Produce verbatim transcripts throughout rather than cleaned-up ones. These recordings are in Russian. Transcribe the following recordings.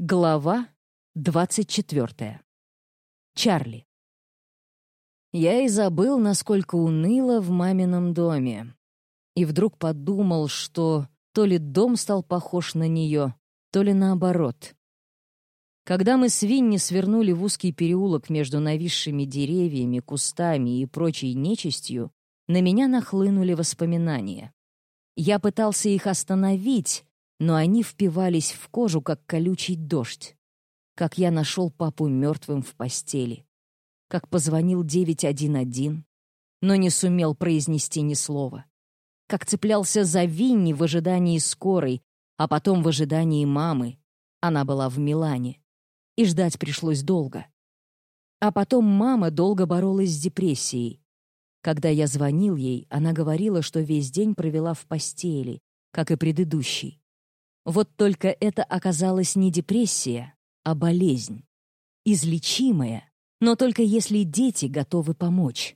Глава двадцать четвёртая. Чарли. Я и забыл, насколько уныло в мамином доме. И вдруг подумал, что то ли дом стал похож на нее, то ли наоборот. Когда мы с Винни свернули в узкий переулок между нависшими деревьями, кустами и прочей нечистью, на меня нахлынули воспоминания. Я пытался их остановить, но они впивались в кожу, как колючий дождь. Как я нашел папу мертвым в постели. Как позвонил девять один один, но не сумел произнести ни слова. Как цеплялся за Винни в ожидании скорой, а потом в ожидании мамы. Она была в Милане. И ждать пришлось долго. А потом мама долго боролась с депрессией. Когда я звонил ей, она говорила, что весь день провела в постели, как и предыдущий. Вот только это оказалась не депрессия, а болезнь. Излечимая, но только если дети готовы помочь.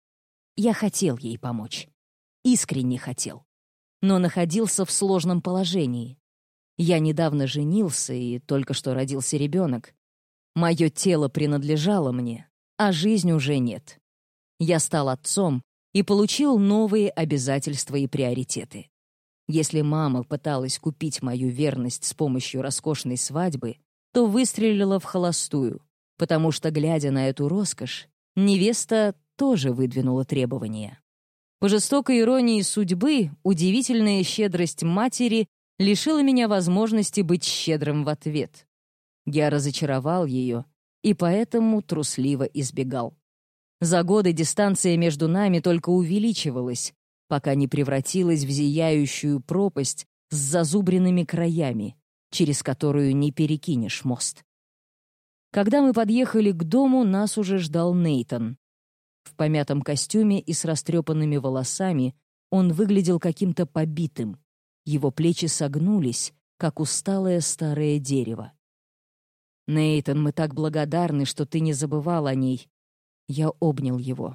Я хотел ей помочь. Искренне хотел. Но находился в сложном положении. Я недавно женился, и только что родился ребенок. Мое тело принадлежало мне, а жизнь уже нет. Я стал отцом и получил новые обязательства и приоритеты. Если мама пыталась купить мою верность с помощью роскошной свадьбы, то выстрелила в холостую, потому что, глядя на эту роскошь, невеста тоже выдвинула требования. По жестокой иронии судьбы, удивительная щедрость матери лишила меня возможности быть щедрым в ответ. Я разочаровал ее и поэтому трусливо избегал. За годы дистанция между нами только увеличивалась, пока не превратилась в зияющую пропасть с зазубренными краями, через которую не перекинешь мост. Когда мы подъехали к дому, нас уже ждал Нейтан. В помятом костюме и с растрепанными волосами он выглядел каким-то побитым. Его плечи согнулись, как усталое старое дерево. «Нейтан, мы так благодарны, что ты не забывал о ней». Я обнял его.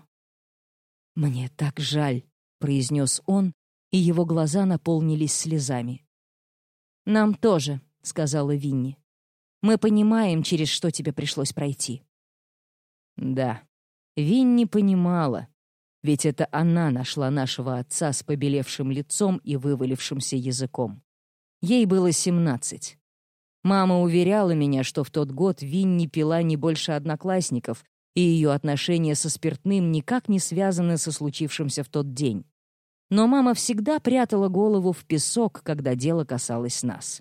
«Мне так жаль», — произнес он, и его глаза наполнились слезами. «Нам тоже», — сказала Винни. «Мы понимаем, через что тебе пришлось пройти». Да, Винни понимала, ведь это она нашла нашего отца с побелевшим лицом и вывалившимся языком. Ей было семнадцать. Мама уверяла меня, что в тот год Винни пила не больше одноклассников, и ее отношения со спиртным никак не связаны со случившимся в тот день. Но мама всегда прятала голову в песок, когда дело касалось нас.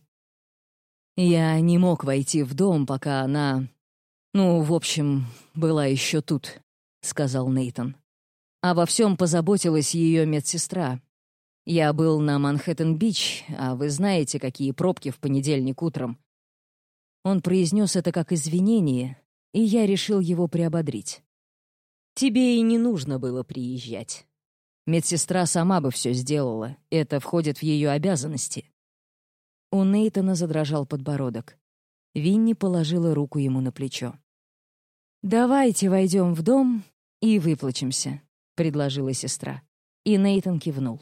Я не мог войти в дом, пока она... Ну, в общем, была еще тут, — сказал Нейтан. Обо всем позаботилась ее медсестра. Я был на Манхэттен-Бич, а вы знаете, какие пробки в понедельник утром. Он произнес это как извинение, и я решил его приободрить. Тебе и не нужно было приезжать. Медсестра сама бы все сделала, это входит в ее обязанности. У Нейтана задрожал подбородок. Винни положила руку ему на плечо. «Давайте войдем в дом и выплачемся», — предложила сестра. И Нейтан кивнул.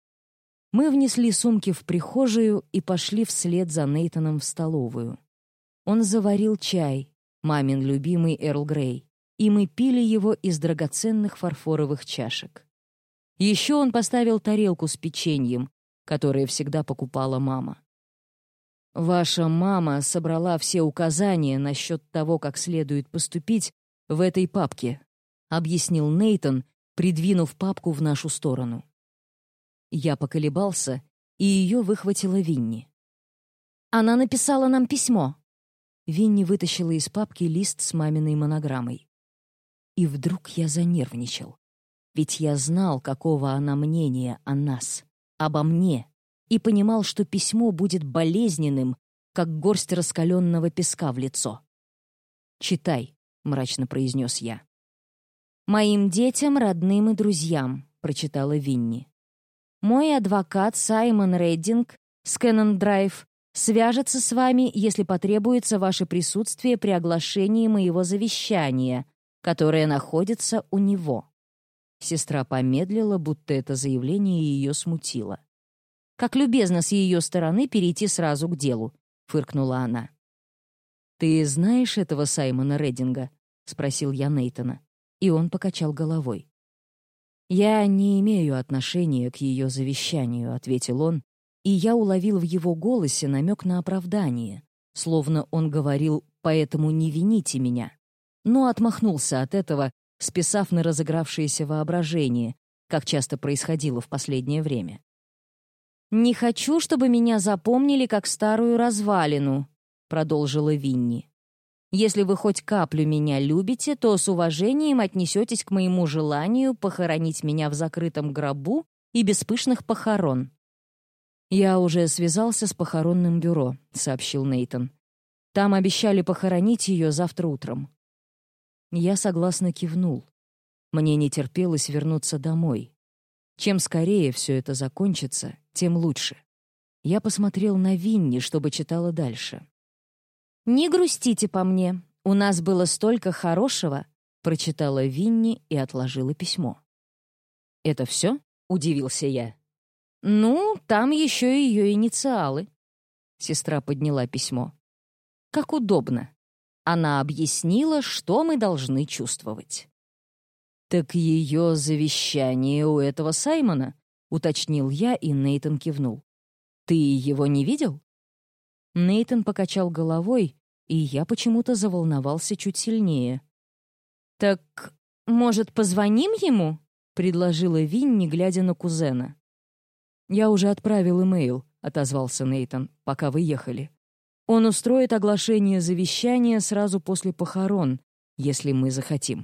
Мы внесли сумки в прихожую и пошли вслед за Нейтаном в столовую. Он заварил чай, мамин любимый Эрл Грей, и мы пили его из драгоценных фарфоровых чашек. Еще он поставил тарелку с печеньем, которое всегда покупала мама. «Ваша мама собрала все указания насчет того, как следует поступить, в этой папке», — объяснил Нейтан, придвинув папку в нашу сторону. Я поколебался, и ее выхватила Винни. «Она написала нам письмо». Винни вытащила из папки лист с маминой монограммой. И вдруг я занервничал. Ведь я знал, какого она мнения о нас, обо мне, и понимал, что письмо будет болезненным, как горсть раскаленного песка в лицо. «Читай», — мрачно произнес я. «Моим детям, родным и друзьям», — прочитала Винни. «Мой адвокат Саймон Реддинг с Кэннон Драйв свяжется с вами, если потребуется ваше присутствие при оглашении моего завещания, которое находится у него». Сестра помедлила, будто это заявление ее смутило. «Как любезно с ее стороны перейти сразу к делу», — фыркнула она. «Ты знаешь этого Саймона Реддинга?» — спросил я Нейтана, и он покачал головой. «Я не имею отношения к ее завещанию», — ответил он, и я уловил в его голосе намек на оправдание, словно он говорил «поэтому не вините меня», но отмахнулся от этого, списав на разыгравшееся воображение, как часто происходило в последнее время. «Не хочу, чтобы меня запомнили как старую развалину», — продолжила Винни. «Если вы хоть каплю меня любите, то с уважением отнесетесь к моему желанию похоронить меня в закрытом гробу и без пышных похорон». «Я уже связался с похоронным бюро», — сообщил Нейтан. «Там обещали похоронить ее завтра утром». Я согласно кивнул. Мне не терпелось вернуться домой. Чем скорее все это закончится, тем лучше. Я посмотрел на Винни, чтобы читала дальше. «Не грустите по мне. У нас было столько хорошего», — прочитала Винни и отложила письмо. «Это все?» — удивился я. «Ну, там еще и ее инициалы». Сестра подняла письмо. «Как удобно». Она объяснила, что мы должны чувствовать. «Так ее завещание у этого Саймона?» — уточнил я, и Нейтан кивнул. «Ты его не видел?» Нейтан покачал головой, и я почему-то заволновался чуть сильнее. «Так, может, позвоним ему?» — предложила Винни, глядя на кузена. «Я уже отправил имейл», — отозвался Нейтан, — «пока вы ехали. Он устроит оглашение завещания сразу после похорон, если мы захотим».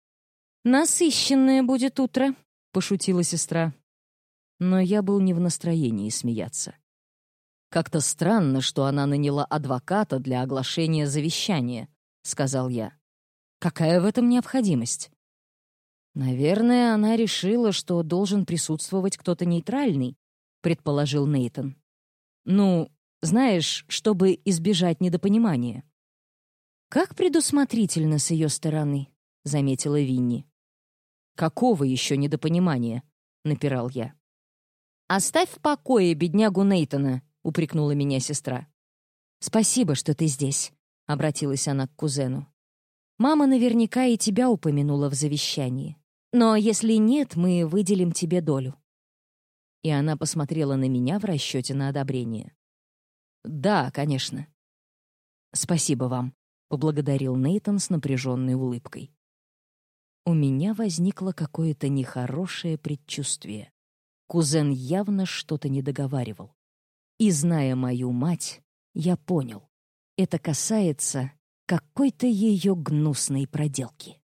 «Насыщенное будет утро», — пошутила сестра. Но я был не в настроении смеяться. «Как-то странно, что она наняла адвоката для оглашения завещания», — сказал я. «Какая в этом необходимость?» «Наверное, она решила, что должен присутствовать кто-то нейтральный», — предположил Нейтан. «Ну, знаешь, чтобы избежать недопонимания». «Как предусмотрительно с ее стороны», — заметила Винни. «Какого еще недопонимания?» — напирал я. «Оставь в покое беднягу Нейтана», — упрекнула меня сестра. «Спасибо, что ты здесь», — обратилась она к кузену. «Мама наверняка и тебя упомянула в завещании. Но если нет, мы выделим тебе долю». И она посмотрела на меня в расчете на одобрение. «Да, конечно». «Спасибо вам», — поблагодарил Нейтан с напряженной улыбкой. У меня возникло какое-то нехорошее предчувствие. Кузен явно что-то не договаривал. И, зная мою мать, я понял. Это касается какой-то ее гнусной проделки.